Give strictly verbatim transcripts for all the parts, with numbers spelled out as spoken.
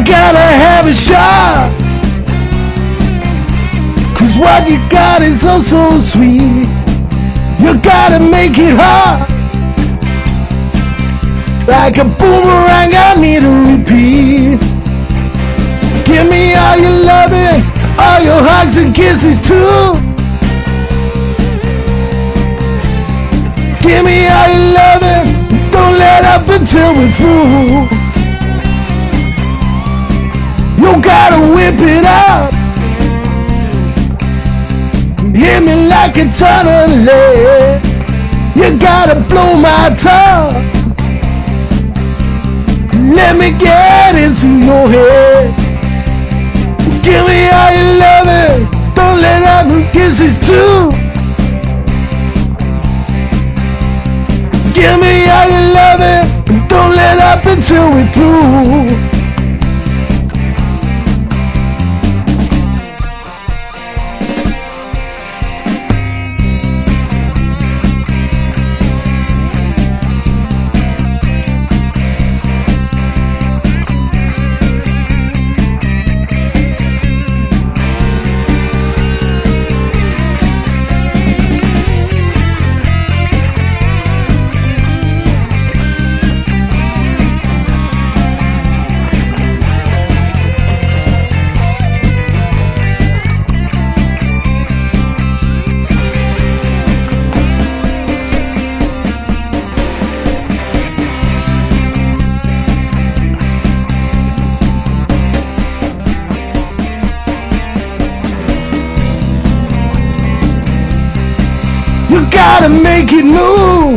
gotta have a shot, 'cause what you got is oh so sweet. You gotta make it hard, like a boomerang I need to repeat. Give me all your loving, all your hugs and kisses too. Give me all your loving, don't let up until we're through. You gotta whip it out, hit me like a ton of lead. You gotta blow my top, let me get into your head. Give me all your loving, don't let up and kisses too. Give me all your loving, don't let up until we're through. You gotta make it move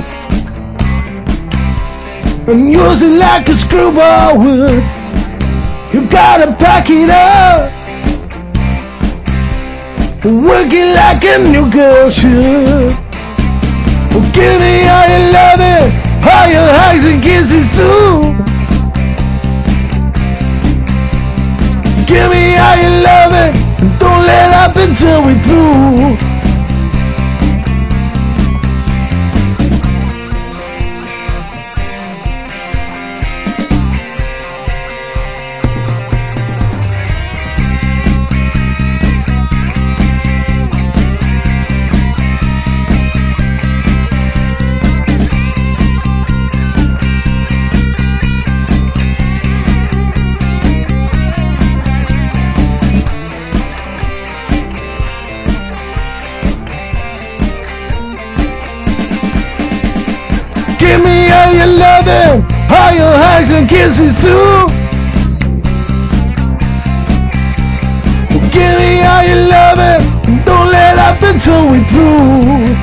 and use it like a screwball would. You gotta pack it up and work it like a new girl should. Well, give me all your loving, all your hugs and kisses too. Give me all your loving, and don't let up until we're through. Give me all your loving, all your hugs and kisses too. Give me all your loving, don't let up until we're through.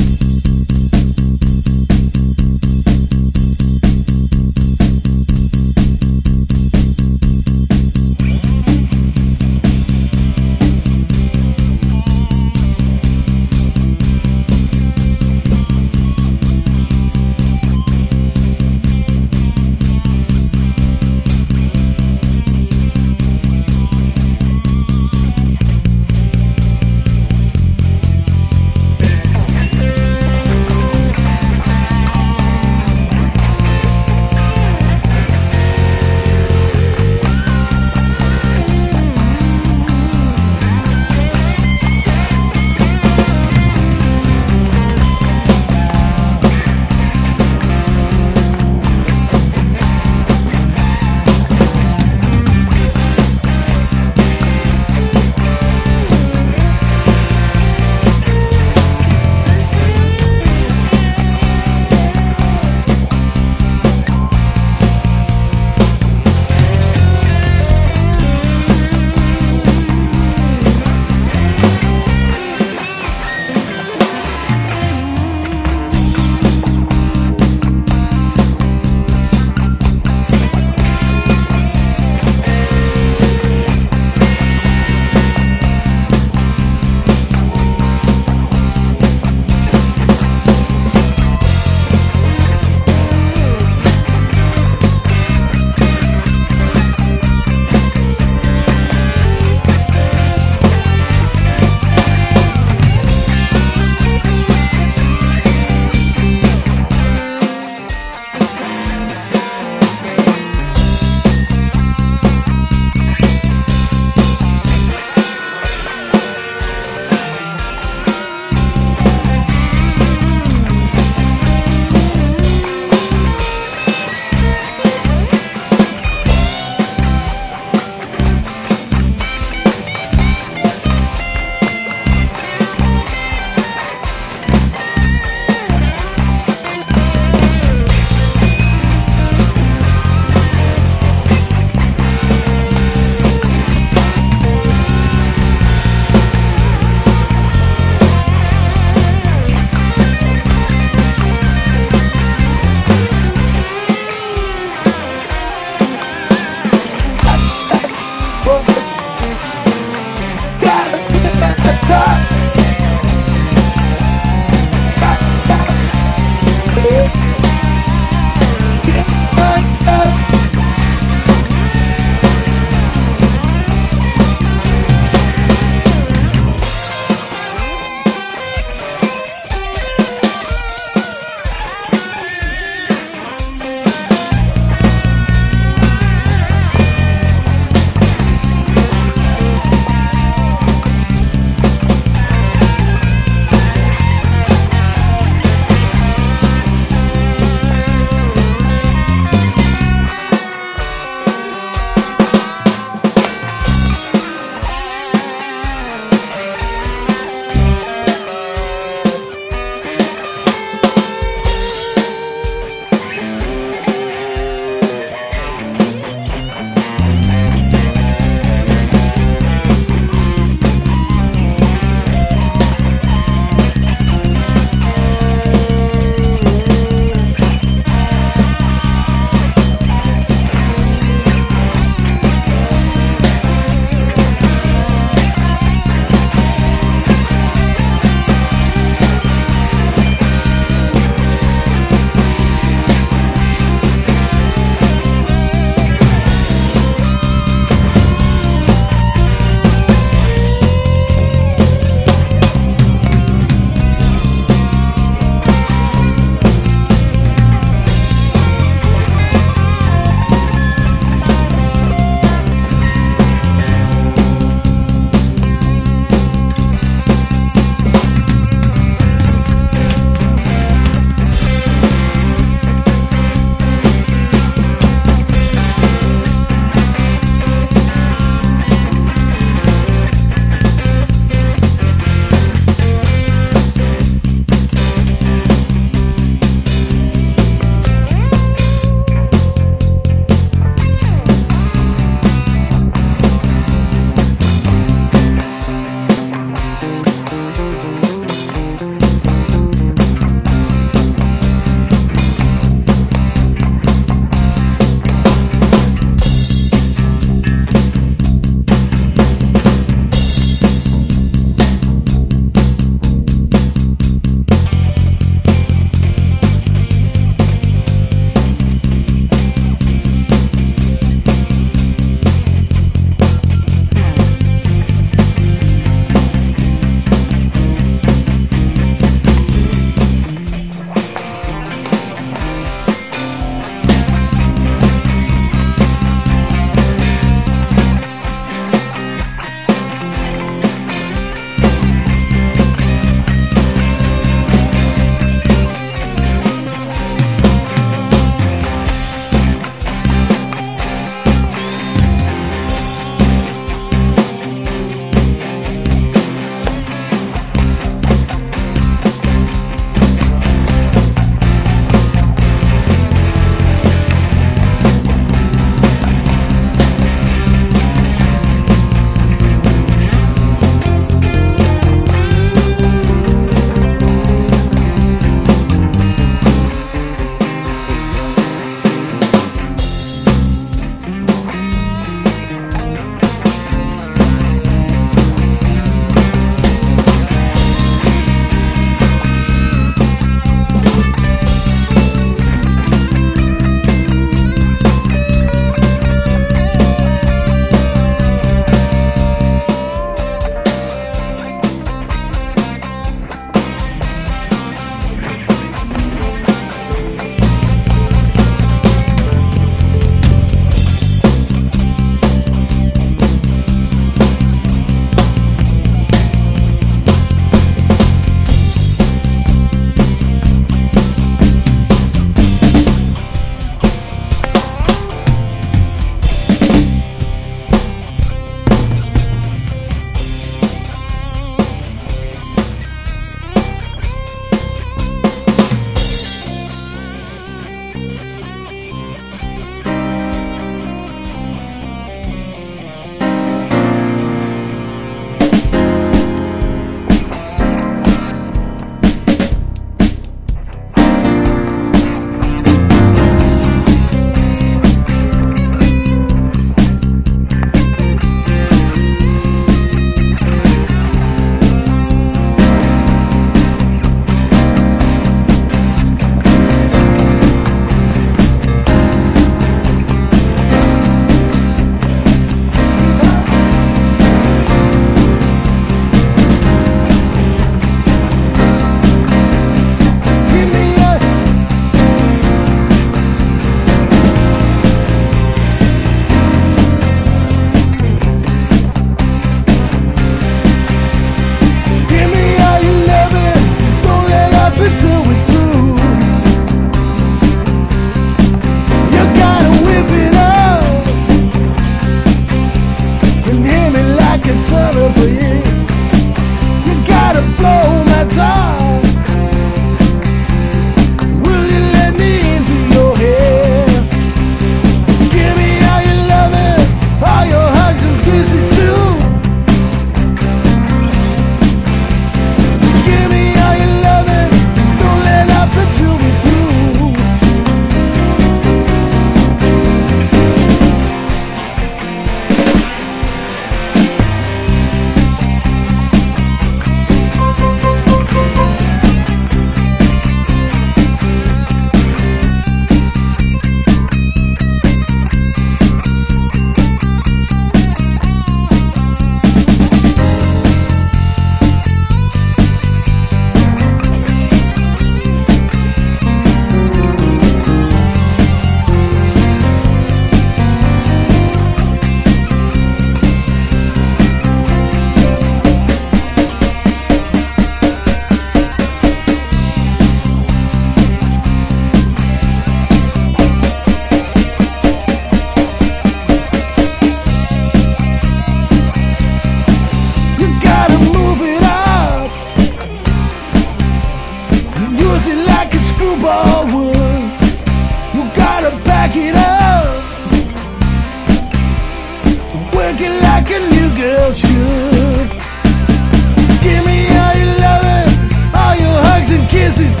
girl should. Give me all your loving, all your hugs and kisses.